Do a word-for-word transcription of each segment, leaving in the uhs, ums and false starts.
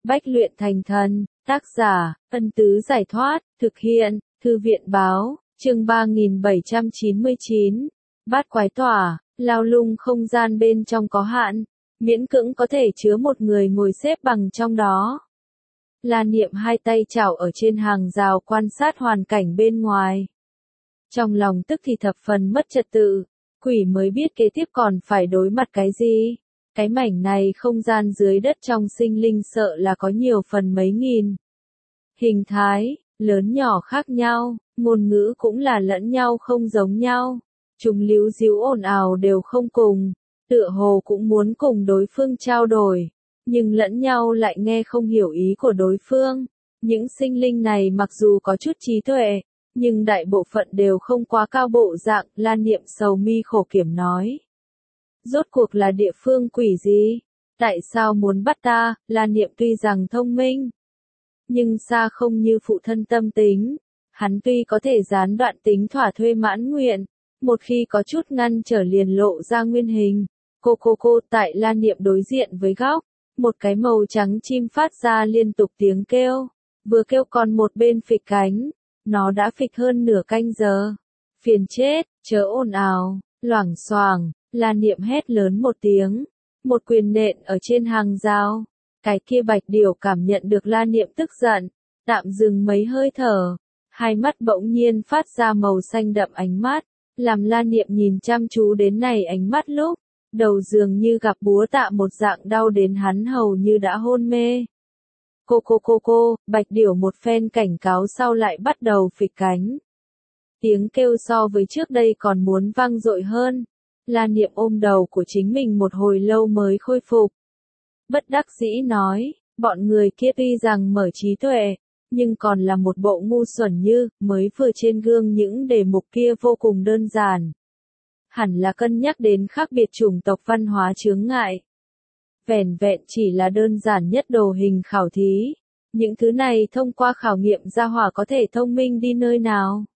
Bách luyện thành thần, tác giả, Ân Tứ Giải Thoát, thực hiện, Thư viện Báo, chương ba nghìn bảy trăm chín mươi chín. Bát quái tỏa, lao lung không gian bên trong có hạn, miễn cưỡng có thể chứa một người ngồi xếp bằng trong đó. La Niệm hai tay chảo ở trên hàng rào quan sát hoàn cảnh bên ngoài. Trong lòng tức thì thập phần mất trật tự, quỷ mới biết kế tiếp còn phải đối mặt cái gì. Cái mảnh này không gian dưới đất trong sinh linh sợ là có nhiều phần mấy nghìn. Hình thái, lớn nhỏ khác nhau, ngôn ngữ cũng là lẫn nhau không giống nhau. Chúng líu díu ồn ào đều không cùng, tựa hồ cũng muốn cùng đối phương trao đổi, nhưng lẫn nhau lại nghe không hiểu ý của đối phương. Những sinh linh này mặc dù có chút trí tuệ, nhưng đại bộ phận đều không quá cao bộ dạng. La Niệm sầu mi khổ kiểm nói. Rốt cuộc là địa phương quỷ gì? Tại sao muốn bắt ta? La Niệm tuy rằng thông minh, nhưng xa không như phụ thân tâm tính. Hắn tuy có thể gián đoạn tính thỏa thuê mãn nguyện, một khi có chút ngăn trở liền lộ ra nguyên hình. Cô cô cô tại La Niệm đối diện với góc, một cái màu trắng chim phát ra liên tục tiếng kêu, vừa kêu còn một bên phịch cánh, nó đã phịch hơn nửa canh giờ. Phiền chết, chớ ồn ào, loảng xoảng. La Niệm hét lớn một tiếng, một quyền nện ở trên hàng rào. Cái kia bạch điểu cảm nhận được La Niệm tức giận, tạm dừng mấy hơi thở, hai mắt bỗng nhiên phát ra màu xanh đậm ánh mắt, làm La Niệm nhìn chăm chú đến này ánh mắt lúc, đầu dường như gặp búa tạ một dạng đau đến hắn hầu như đã hôn mê. Cô cô cô cô, bạch điểu một phen cảnh cáo sau lại bắt đầu phịch cánh. Tiếng kêu so với trước đây còn muốn vang dội hơn. La Niệm ôm đầu của chính mình một hồi lâu mới khôi phục. Bất đắc dĩ nói, bọn người kia tuy rằng mở trí tuệ, nhưng còn là một bộ ngu xuẩn như, mới vừa trên gương những đề mục kia vô cùng đơn giản. Hẳn là cân nhắc đến khác biệt chủng tộc văn hóa chướng ngại. Vẻn vẹn chỉ là đơn giản nhất đồ hình khảo thí. Những thứ này thông qua khảo nghiệm gia hỏa có thể thông minh đi nơi nào.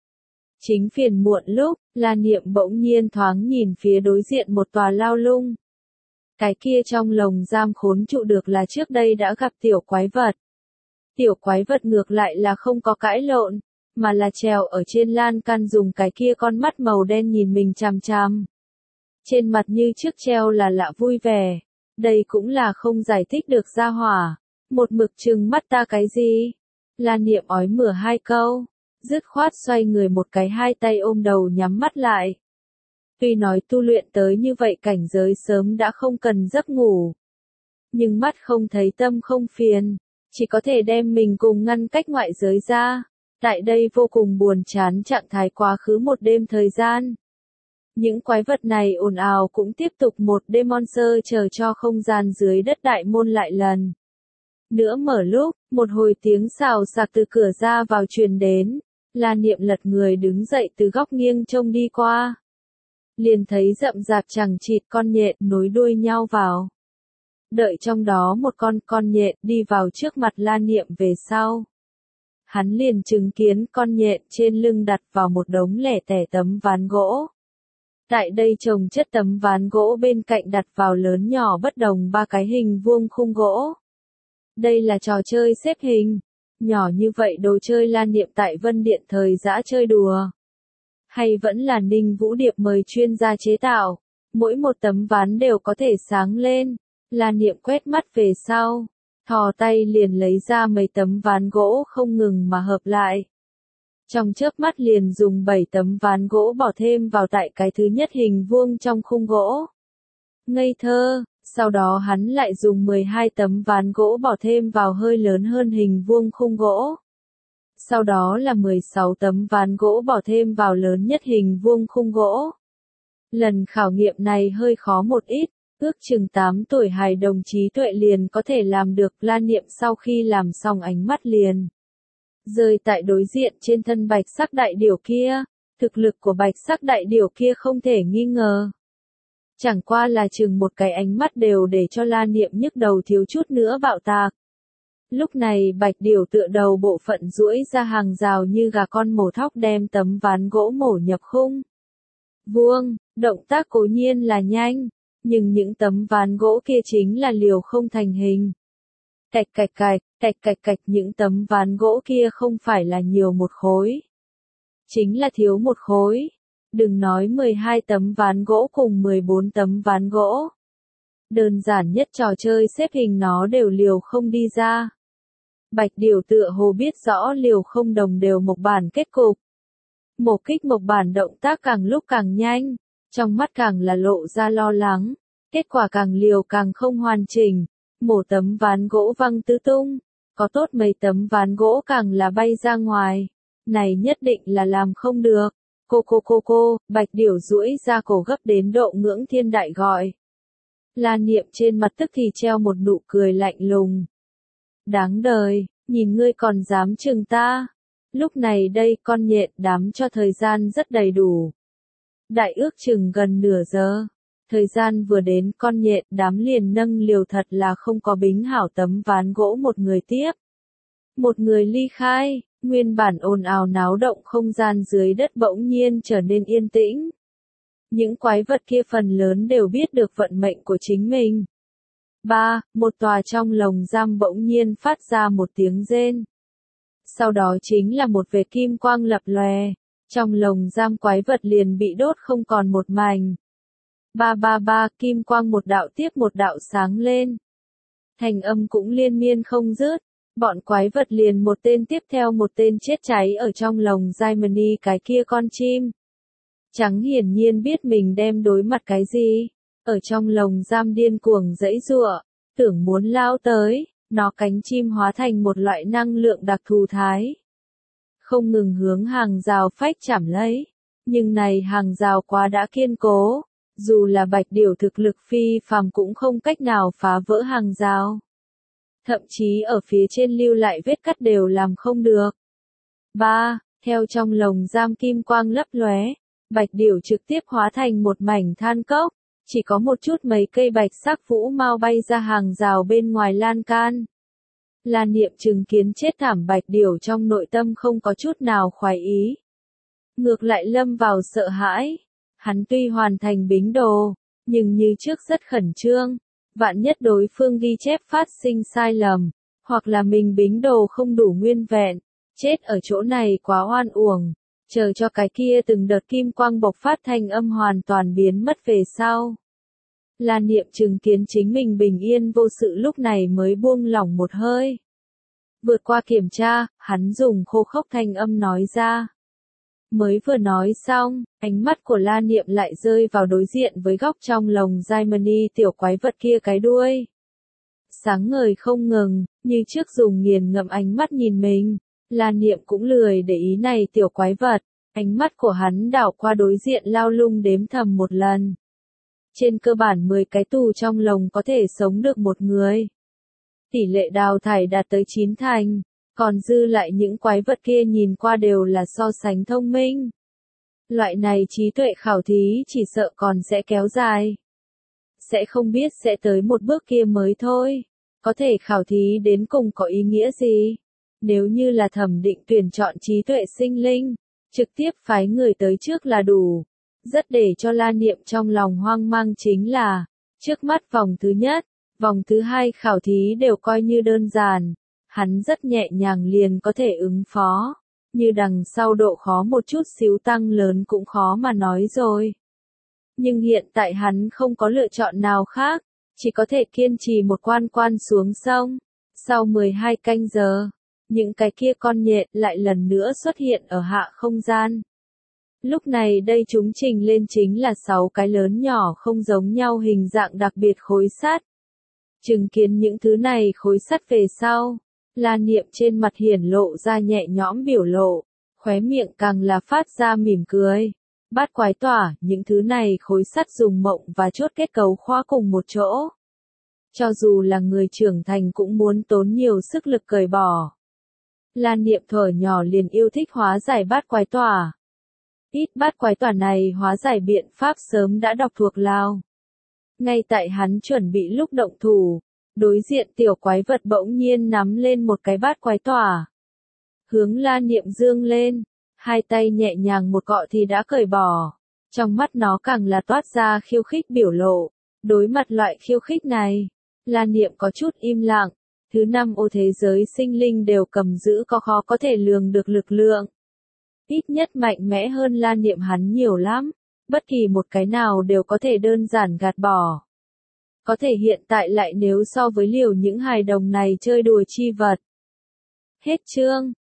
Chính phiền muộn lúc, La Niệm bỗng nhiên thoáng nhìn phía đối diện một tòa lao lung. Cái kia trong lồng giam khốn trụ được là trước đây đã gặp tiểu quái vật. Tiểu quái vật ngược lại là không có cãi lộn, mà là trèo ở trên lan can dùng cái kia con mắt màu đen nhìn mình chằm chằm. Trên mặt như trước treo là lạ vui vẻ, đây cũng là không giải thích được gia hỏa, một mực trừng mắt ta cái gì. La Niệm ói mửa hai câu, dứt khoát xoay người một cái hai tay ôm đầu nhắm mắt lại. Tuy nói tu luyện tới như vậy cảnh giới sớm đã không cần giấc ngủ, nhưng mắt không thấy tâm không phiền, chỉ có thể đem mình cùng ngăn cách ngoại giới ra. Tại đây vô cùng buồn chán trạng thái quá khứ một đêm thời gian. Những quái vật này ồn ào cũng tiếp tục một đêm monster chờ cho không gian dưới đất đại môn lại lần nữa mở lúc, một hồi tiếng xào xạc từ cửa ra vào truyền đến. La Niệm lật người đứng dậy từ góc nghiêng trông đi qua. Liền thấy rậm rạp chằng chịt con nhện nối đuôi nhau vào. Đợi trong đó một con con nhện đi vào trước mặt La Niệm về sau. Hắn liền chứng kiến con nhện trên lưng đặt vào một đống lẻ tẻ tấm ván gỗ. Tại đây chồng chất tấm ván gỗ bên cạnh đặt vào lớn nhỏ bất đồng ba cái hình vuông khung gỗ. Đây là trò chơi xếp hình. Nhỏ như vậy đồ chơi La Niệm tại Vân Điện thời dã chơi đùa. Hay vẫn là Ninh Vũ Điệp mời chuyên gia chế tạo. Mỗi một tấm ván đều có thể sáng lên. La Niệm quét mắt về sau. Thò tay liền lấy ra mấy tấm ván gỗ không ngừng mà hợp lại. Trong chớp mắt liền dùng bảy tấm ván gỗ bỏ thêm vào tại cái thứ nhất hình vuông trong khung gỗ. Ngây thơ, sau đó hắn lại dùng mười hai tấm ván gỗ bỏ thêm vào hơi lớn hơn hình vuông khung gỗ. Sau đó là mười sáu tấm ván gỗ bỏ thêm vào lớn nhất hình vuông khung gỗ. Lần khảo nghiệm này hơi khó một ít. Ước chừng tám tuổi hài đồng trí tuệ liền có thể làm được. La Niệm sau khi làm xong ánh mắt liền rơi tại đối diện trên thân bạch sắc đại điểu kia. Thực lực của bạch sắc đại điểu kia không thể nghi ngờ. Chẳng qua là chừng một cái ánh mắt đều để cho La Niệm nhức đầu thiếu chút nữa bạo tạc. Lúc này bạch điểu tựa đầu bộ phận duỗi ra hàng rào như gà con mổ thóc đem tấm ván gỗ mổ nhập khung vuông. Động tác cố nhiên là nhanh. Nhưng những tấm ván gỗ kia chính là liều không thành hình. Cạch cạch cạch, cạch cạch cạch, những tấm ván gỗ kia không phải là nhiều một khối. Chính là thiếu một khối. Đừng nói mười hai tấm ván gỗ cùng mười bốn tấm ván gỗ. Đơn giản nhất trò chơi xếp hình nó đều liều không đi ra. Bạch Điểu tựa hồ biết rõ liều không đồng đều mộc bản kết cục. Mộc kích mộc bản động tác càng lúc càng nhanh, trong mắt càng là lộ ra lo lắng, kết quả càng liều càng không hoàn chỉnh, mổ tấm ván gỗ văng tứ tung, có tốt mấy tấm ván gỗ càng là bay ra ngoài, này nhất định là làm không được. Cô cô cô cô, Bạch Điểu duỗi ra cổ gấp đến độ ngưỡng thiên đại gọi. La Niệm trên mặt tức thì treo một nụ cười lạnh lùng. Đáng đời, nhìn ngươi còn dám chừng ta. Lúc này đây con nhện đám cho thời gian rất đầy đủ. Đại ước chừng gần nửa giờ. Thời gian vừa đến con nhện đám liền nâng liều thật là không có bính hảo tấm ván gỗ một người tiếp. Một người ly khai, nguyên bản ồn ào náo động không gian dưới đất bỗng nhiên trở nên yên tĩnh. Những quái vật kia phần lớn đều biết được vận mệnh của chính mình. Ba, một tòa trong lồng giam bỗng nhiên phát ra một tiếng rên. Sau đó chính là một vệt kim quang lập lòe, trong lồng giam quái vật liền bị đốt không còn một mảnh. Ba ba ba, kim quang một đạo tiếp một đạo sáng lên. Thành âm cũng liên miên không dứt, bọn quái vật liền một tên tiếp theo một tên chết cháy ở trong lồng Jaimini cái kia con chim. Trắng hiển nhiên biết mình đem đối mặt cái gì, ở trong lồng giam điên cuồng giãy giụa, tưởng muốn lao tới, nó cánh chim hóa thành một loại năng lượng đặc thù thái. Không ngừng hướng hàng rào phách chạm lấy, nhưng này hàng rào quá đã kiên cố, dù là Bạch Điểu thực lực phi phàm cũng không cách nào phá vỡ hàng rào. Thậm chí ở phía trên lưu lại vết cắt đều làm không được. Ba, theo trong lồng giam kim quang lấp lóe, Bạch Điểu trực tiếp hóa thành một mảnh than cốc, chỉ có một chút mấy cây bạch sắc vũ mau bay ra hàng rào bên ngoài lan can. La Niệm chứng kiến chết thảm Bạch Điểu trong nội tâm không có chút nào khoái ý. Ngược lại lâm vào sợ hãi. Hắn tuy hoàn thành bính đồ, nhưng như trước rất khẩn trương. Vạn nhất đối phương ghi chép phát sinh sai lầm, hoặc là mình bính đồ không đủ nguyên vẹn, chết ở chỗ này quá oan uổng. Chờ cho cái kia từng đợt kim quang bộc phát thanh âm hoàn toàn biến mất về sau. La Niệm chứng kiến chính mình bình yên vô sự lúc này mới buông lỏng một hơi. Vượt qua kiểm tra, hắn dùng khô khốc thanh âm nói ra. Mới vừa nói xong, ánh mắt của La Niệm lại rơi vào đối diện với góc trong lồng Jaimini tiểu quái vật kia cái đuôi. Sáng ngời không ngừng, như trước dùng nghiền ngẫm ánh mắt nhìn mình, La Niệm cũng lười để ý này tiểu quái vật, ánh mắt của hắn đảo qua đối diện lao lung đếm thầm một lần. Trên cơ bản mười cái tù trong lồng có thể sống được một người. Tỷ lệ đào thải đạt tới chín thành. Còn dư lại những quái vật kia nhìn qua đều là so sánh thông minh. Loại này trí tuệ khảo thí chỉ sợ còn sẽ kéo dài. Sẽ không biết sẽ tới một bước kia mới thôi. Có thể khảo thí đến cùng có ý nghĩa gì? Nếu như là thẩm định tuyển chọn trí tuệ sinh linh, trực tiếp phái người tới trước là đủ. Rất để cho La Niệm trong lòng hoang mang chính là, trước mắt vòng thứ nhất, vòng thứ hai khảo thí đều coi như đơn giản. Hắn rất nhẹ nhàng liền có thể ứng phó, như đằng sau độ khó một chút xíu tăng lớn cũng khó mà nói rồi. Nhưng hiện tại hắn không có lựa chọn nào khác, chỉ có thể kiên trì một quan quan xuống sông. Sau mười hai canh giờ, những cái kia con nhện lại lần nữa xuất hiện ở hạ không gian. Lúc này đây chúng trình lên chính là sáu cái lớn nhỏ không giống nhau hình dạng đặc biệt khối sắt. Chứng kiến những thứ này khối sắt về sau. La Niệm trên mặt hiển lộ ra nhẹ nhõm biểu lộ, khóe miệng càng là phát ra mỉm cười. Bát quái tỏa, những thứ này khối sắt dùng mộng và chốt kết cấu khóa cùng một chỗ. Cho dù là người trưởng thành cũng muốn tốn nhiều sức lực cởi bỏ. La Niệm thở nhỏ liền yêu thích hóa giải bát quái tỏa. Ít bát quái tỏa này hóa giải biện pháp sớm đã đọc thuộc lao. Ngay tại hắn chuẩn bị lúc động thủ. Đối diện tiểu quái vật bỗng nhiên nắm lên một cái bát quái tỏa. Hướng La Niệm dương lên, hai tay nhẹ nhàng một cọ thì đã cởi bỏ. Trong mắt nó càng là toát ra khiêu khích biểu lộ. Đối mặt loại khiêu khích này, La Niệm có chút im lặng, Thứ năm ô thế giới sinh linh đều cầm giữ có khó có thể lường được lực lượng. Ít nhất mạnh mẽ hơn la niệm hắn nhiều lắm. Bất kỳ một cái nào đều có thể đơn giản gạt bỏ. Có thể hiện tại lại nếu so với liều những hài đồng này chơi đùa chi vật. Hết chương.